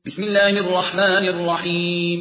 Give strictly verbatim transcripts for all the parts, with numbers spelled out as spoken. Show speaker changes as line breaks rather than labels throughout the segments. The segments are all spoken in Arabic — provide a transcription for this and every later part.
بسم الله الرحمن الرحيم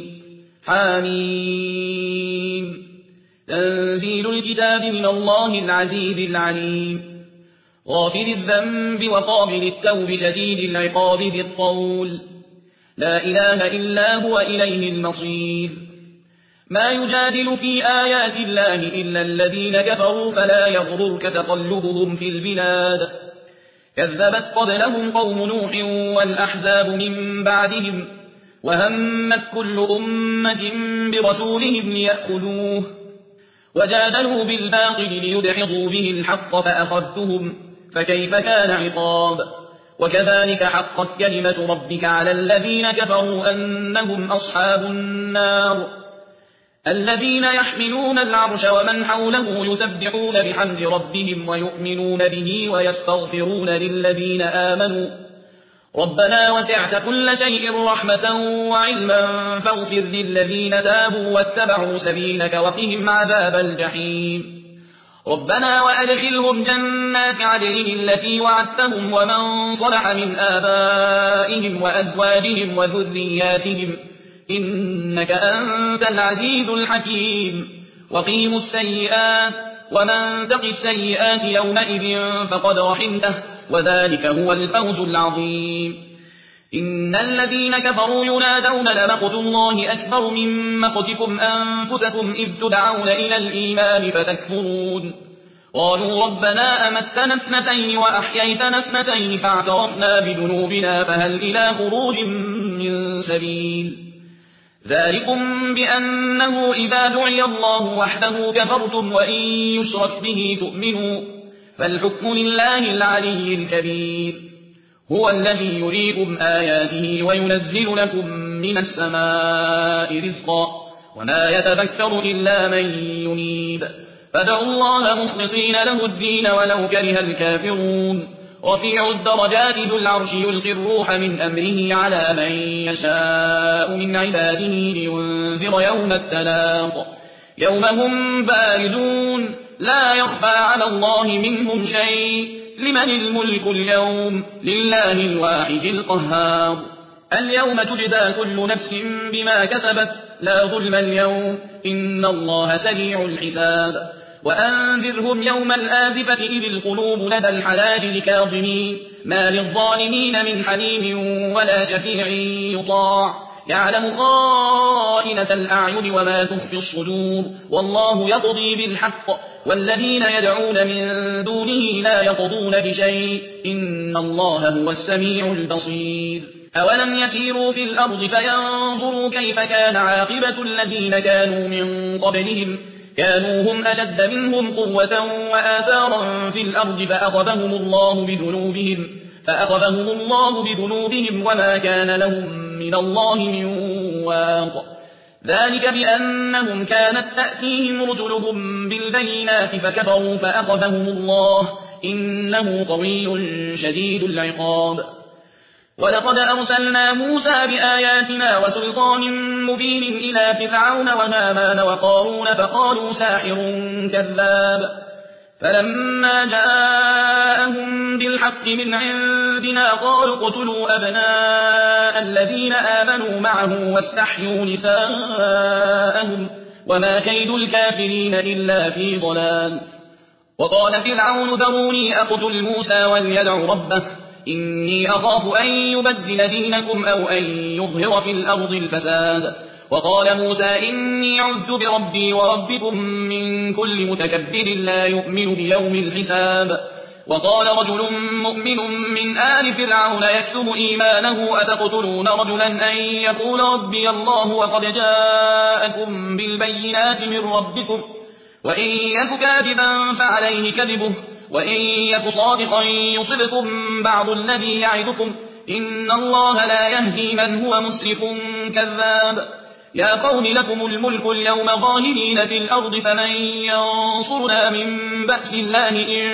حميم تنزيل الكتاب من الله العزيز العليم غافر الذنب وقابل التوب شديد العقاب ذي الطول لا إله إلا هو إليه المصير ما يجادل في آيات الله إلا الذين كفروا فلا يغررك تقلبهم في البلاد كذبت قبلهم قوم نوح والأحزاب من بعدهم وهمت كل أمة برسولهم ليأخذوه وجادلوا بالباطل ليدحضوا به الحق فأخذتهم فكيف كان عقاب وكذلك حقت كلمة ربك على الذين كفروا أنهم أصحاب النار الذين يحملون العرش ومن حوله يسبحون بحمد ربهم ويؤمنون به ويستغفرون للذين آمنوا ربنا وسعت كل شيء رحمة وعلما فاغفر للذين تابوا واتبعوا سبيلك وقهم عذاب الجحيم ربنا وأدخلهم جنات عدن التي وعدتهم ومن صلح من آبائهم وأزواجهم وذرياتهم إنك أنت العزيز الحكيم وقيموا السيئات ومن تق السيئات يومئذ فقد رحمته وذلك هو الفوز العظيم إن الذين كفروا ينادون لمقت الله أكبر من مقتكم أنفسكم إذ تدعون إلى الإيمان فتكفرون قالوا ربنا أمتنا اثنتين وأحييتنا اثنتين فاعترفنا بذنوبنا فهل إلى خروج من سبيل ذلكم بأنه إذا دعي الله وحده كفرتم وإن يشرك به تؤمنوا فالحكم لله العلي الكبير هو الذي يريكم آياته وينزل لكم من السماء رزقا وما يتذكر إلا من ينيب فادعوا الله مخلصين له الدين ولو كره الكافرون رفيع الدرجات ذو العرش يلقي الروح من أمره على من يشاء من عباده لينذر يوم التلاق يوم هم بارزون لا يخفى على الله منهم شيء لمن الملك اليوم لله الواحد القهار اليوم تجزى كل نفس بما كسبت لا ظلم اليوم إن الله سريع الحساب وأنذرهم يوم الآزفة إذ القلوب لدى الحناجر كاظمين ما للظالمين من حميم ولا شفيع يطاع يعلم خائنة الأعين وما تخفي الصدور والله يقضي بالحق والذين يدعون من دونه لا يقضون بشيء إن الله هو السميع البصير أولم يسيروا في الأرض فينظروا كيف كان عاقبة الذين كانوا من قبلهم كانوا هم أشد منهم قوة وآثارا في الأرض فأخذهم الله بذنوبهم فأخذهم الله بذنوبهم وما كان لهم من الله من واق ذلك بأنهم كانت تأتيهم رسلهم بالبينات فكفروا فأخذهم الله إنه قوي شديد العقاب ولقد أرسلنا موسى بآياتنا وسلطان مبين إلى فرعون وهامان وقارون فقالوا ساحر كذاب فلما جاءهم بالحق من عندنا قالوا اقتلوا أبناء الذين آمنوا معه واستحيوا نساءهم وما كيد الكافرين إلا في ضلال وقال فرعون ذروني أقتل موسى وليدع ربه إني أخاف أن يبدل دينكم أو أن يظهر في الأرض الفساد وقال موسى إني عذت بربي وربكم من كل متكبر لا يؤمن بيوم الحساب وقال رجل مؤمن من آل فرعون يكتم إيمانه أتقتلون رجلا أن يقول ربي الله وقد جاءكم بالبينات من ربكم وإن يك كاذبا فعليه كذبه وإن يك صادقا يصبكم بعض الذي يعدكم إن الله لا يهدي من هو مسرف كذاب يا قوم لكم الملك اليوم ظاهرين في الأرض فمن ينصرنا من بأس الله إن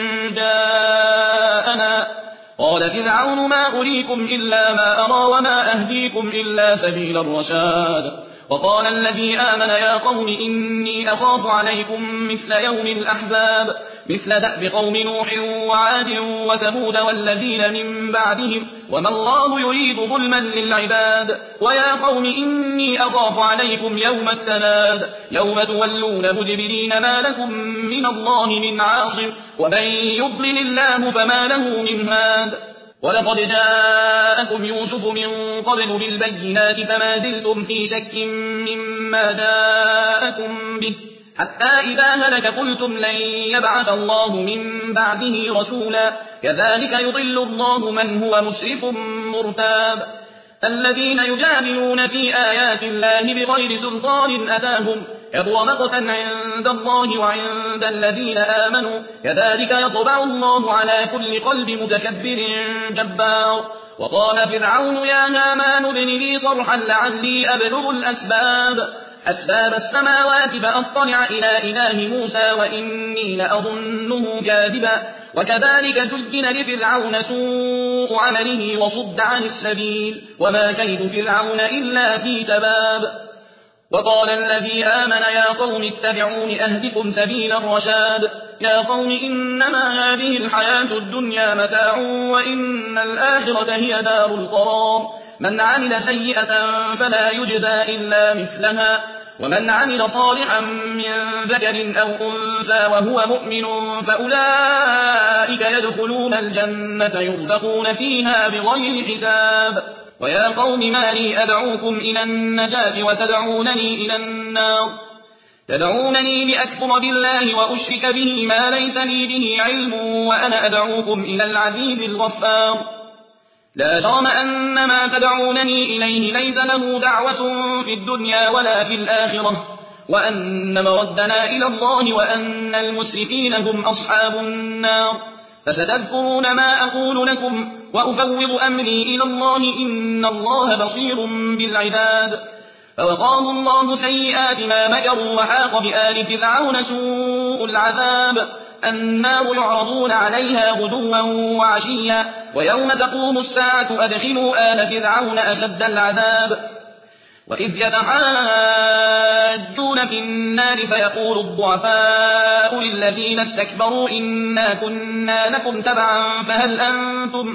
جاءنا قال فرعون ما أريكم إلا ما أرى وما أهديكم إلا سبيل الرشاد وقال الذي آمن يا قوم إني أخاف عليكم مثل يوم الأحزاب مثل دأب قوم نوح وعاد وثمود والذين من بعدهم وما الله يريد ظلما للعباد ويا قوم إني أخاف عليكم يوم التناد يوم تولون مدبرين ما لكم من الله من عاصم ومن يضلل الله فما له من هاد ولقد جاءكم يوسف من قبل بالبينات فما زلتم في شك مما جاءكم به حتى إذا هلك قلتم لن يبعث الله من بعده رسولا كذلك يضل الله من هو مسرف مرتاب الذين يجادلون في آيات الله بغير سلطان أتاهم كبر مقتا عند الله وعند الذين آمنوا كذلك يطبع الله على كل قلب متكبر جبار وقال فرعون يا هامان ابن لي صرحا لعلي أبلغ الأسباب أسباب السماوات فأطلع إلى إله موسى وإني لأظنه كاذبا وكذلك زين لفرعون سوء عمله وصد عن السبيل وما كيد فرعون إلا في تباب وقال الذي آمن يا قوم اتبعون أهدكم سبيل الرشاد يا قوم إنما هذه الحياة الدنيا متاع وإن الآخرة هي دار القرار من عمل سيئة فلا يجزى إلا مثلها ومن عمل صالحا من ذكر أو أنثى وهو مؤمن فأولئك يدخلون الجنة يرزقون فيها بغير حساب ويا قوم ما لي أدعوكم إلى النجاة وتدعونني إلى النار تدعونني لأكفر بالله وأشرك به ما ليس لي به علم وأنا أدعوكم إلى العزيز الغفار لا جرم أن ما تدعونني إليه ليس له دعوة في الدنيا ولا في الآخرة وأن مردنا إلى الله وأن المسرفين هم أصحاب النار فستذكرون ما أقول لكم وأفوض أمري إلى الله إن الله بصير بالعباد فوقاه الله سيئات ما مكروا وحاق بآل فرعون سوء العذاب النار يعرضون عليها غدوا وعشيا ويوم تقوم الساعة أدخلوا آل فرعون أشد العذاب وإذ يتحاجون في النار فيقول الضعفاء للذين استكبروا إنا كنا لكم تبعا فهل أنتم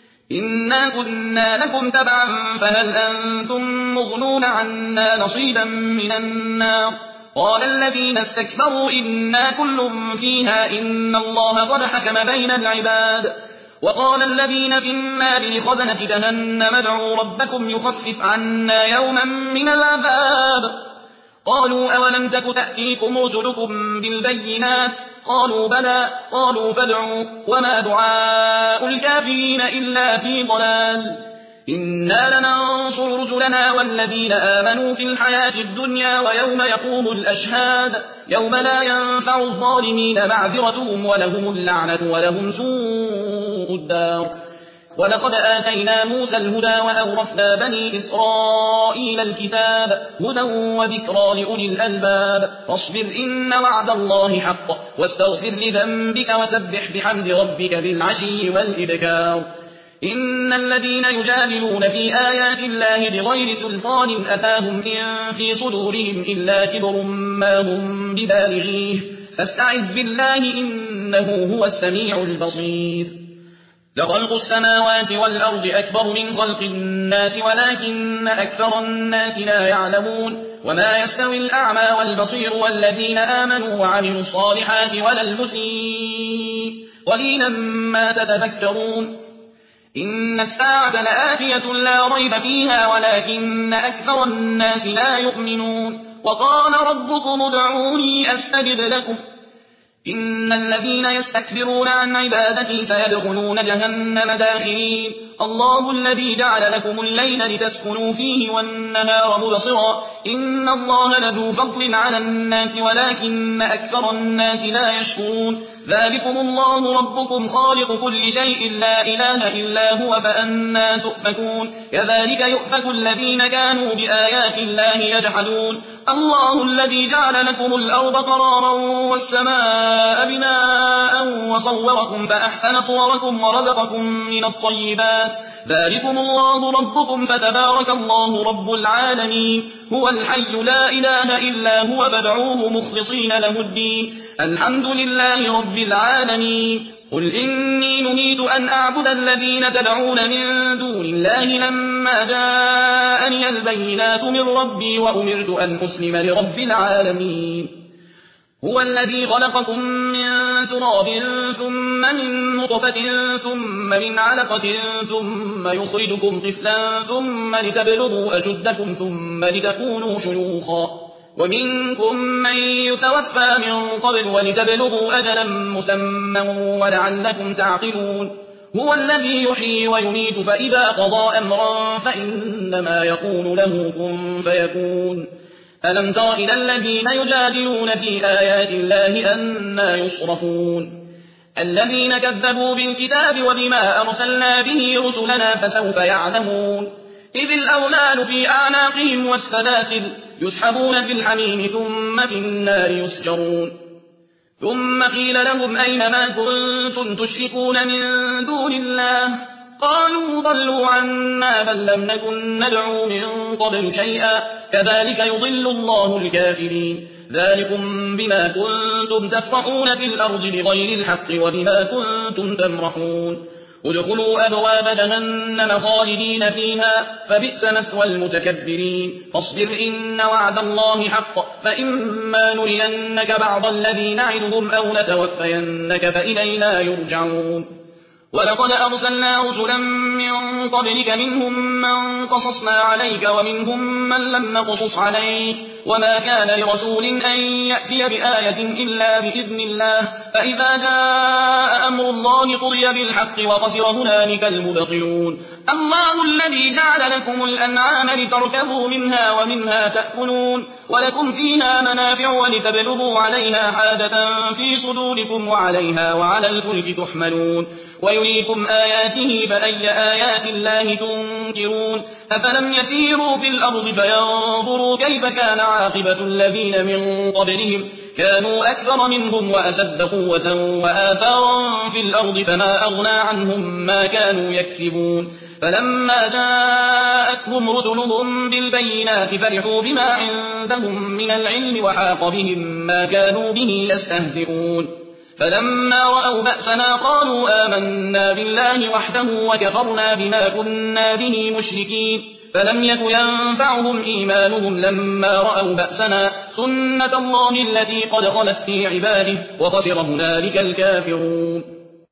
إنا كنا لكم تبعا فهل أنتم مغنون عنا نصيبا من النار قال الذين استكبروا إنا كل فيها إن الله قد حكم بين العباد وقال الذين في النار لخزنة جهنم ادعوا ربكم يخفف عنا يوما من العذاب قالوا أولم تك تأتيكم رسلكم بالبينات قالوا بلى قالوا فادعوا وما دعاء الكافرين إلا في ضلال إنا لننصر رسلنا والذين آمنوا في الحياة الدنيا ويوم يقوم الأشهاد يوم لا ينفع الظالمين معذرتهم ولهم اللعنة ولهم سوء الدار ولقد آتينا موسى الهدى وأورثنا بني إسرائيل الكتاب هدى وذكرى لأولي الألباب فاصبر إن وعد الله حق واستغفر لذنبك وسبح بحمد ربك بالعشي والإبكار إن الذين يجادلون في آيات الله بغير سلطان أتاهم إن في صدورهم إلا كبر ما هم ببالغيه فاستعذ بالله إنه هو السميع البصير لخلق السماوات والأرض أكبر من خلق الناس ولكن أكثر الناس لا يعلمون وما يستوي الأعمى والبصير والذين آمنوا وعملوا الصالحات ولا المسيء قليلا ما تتذكرون إن الساعة لآتية لا ريب فيها ولكن أكثر الناس لا يؤمنون وقال ربكم ادعوني أستجب لكم إن الذين يستكبرون عن عبادتي سيدخلون جهنم داخرين الله الذي جعل لكم الليل لتسكنوا فيه والنهار مبصرا إن الله لذو فضل على الناس ولكن أكثر الناس لا يشكرون ذلكم الله ربكم خالق كل شيء لا إله إلا هو فأنا تؤفكون كذلك يؤفك الذين كانوا بآيات الله يجحدون الله الذي جعل لكم الأرض قرارا والسماء بناء وصوركم فأحسن صوركم ورزقكم من الطيبات البينات ذلكم الله ربكم فتبارك الله رب العالمين هو الحي لا إله إلا هو فادعوه مخلصين له الدين الحمد لله رب العالمين قل إني نريد أن أعبد الذين تدعون من دون الله لما جاءني البينات من ربي وأمرت أن أسلم لرب العالمين هو الذي خلقكم من تراب ثم من نطفة ثم من علقة ثم يخرجكم طفلا ثم لتبلغوا أشدكم ثم لتكونوا شيوخا ومنكم من يتوفى من قبل ولتبلغوا أجلا مسمى ولعلكم تعقلون هو الذي يحيي ويميت فإذا قضى أمرا فإنما يقول له كن فيكون ألم تر إلى الذين يجادلون في آيات الله أنى يصرفون الذين كذبوا بالكتاب وبما أرسلنا به رسلنا فسوف يعلمون إذ الأغلال في أعناقهم والسلاسل يسحبون في الحميم ثم في النار يسجرون ثم قيل لهم أين ما كنتم تشركون من دون الله قالوا ضلوا عنا بل لم نكن ندعو من قبل شيئا كذلك يضل الله الكافرين ذلكم بما كنتم تفرحون في الأرض بغير الحق وبما كنتم تمرحون ادخلوا أبواب جهنم خالدين فيها فبئس مثوى المتكبرين فاصبر إن وعد الله حق فإما نرينك بعض الذي نعدهم أو نتوفينك فإلينا يرجعون ولقد أرسلنا رسلا من قبلك منهم من قصصنا عليك ومنهم من لم نقصص عليك وما كان لرسول أن يأتي بآية إلا بإذن الله فإذا جاء أمر الله قضي بالحق وخسر هنالك المبطلون الله الذي جعل لكم الأنعام لتركبوا منها ومنها تأكلون ولكم فيها منافع ولتبلغوا عليها حاجة في صدوركم وعليها وعلى الفلك تحملون ويريكم آياته فأي آيات الله تنكرون أفلم يسيروا في الأرض فينظروا كيف كان عاقبة الذين من قبلهم كانوا أكثر منهم وأشد قوة وآثارا في الأرض فما أغنى عنهم ما كانوا يكسبون فلما جاءتهم رسلهم بالبينات فرحوا بما عندهم من العلم وحاق بهم ما كانوا به يستهزئون فلما رأوا بأسنا قالوا آمنا بالله وحده وكفرنا بما كنا به مشركين فلم يك ينفعهم إيمانهم لما رأوا بأسنا سنة الله التي قد خلت في عباده وخسر هنالك الكافرون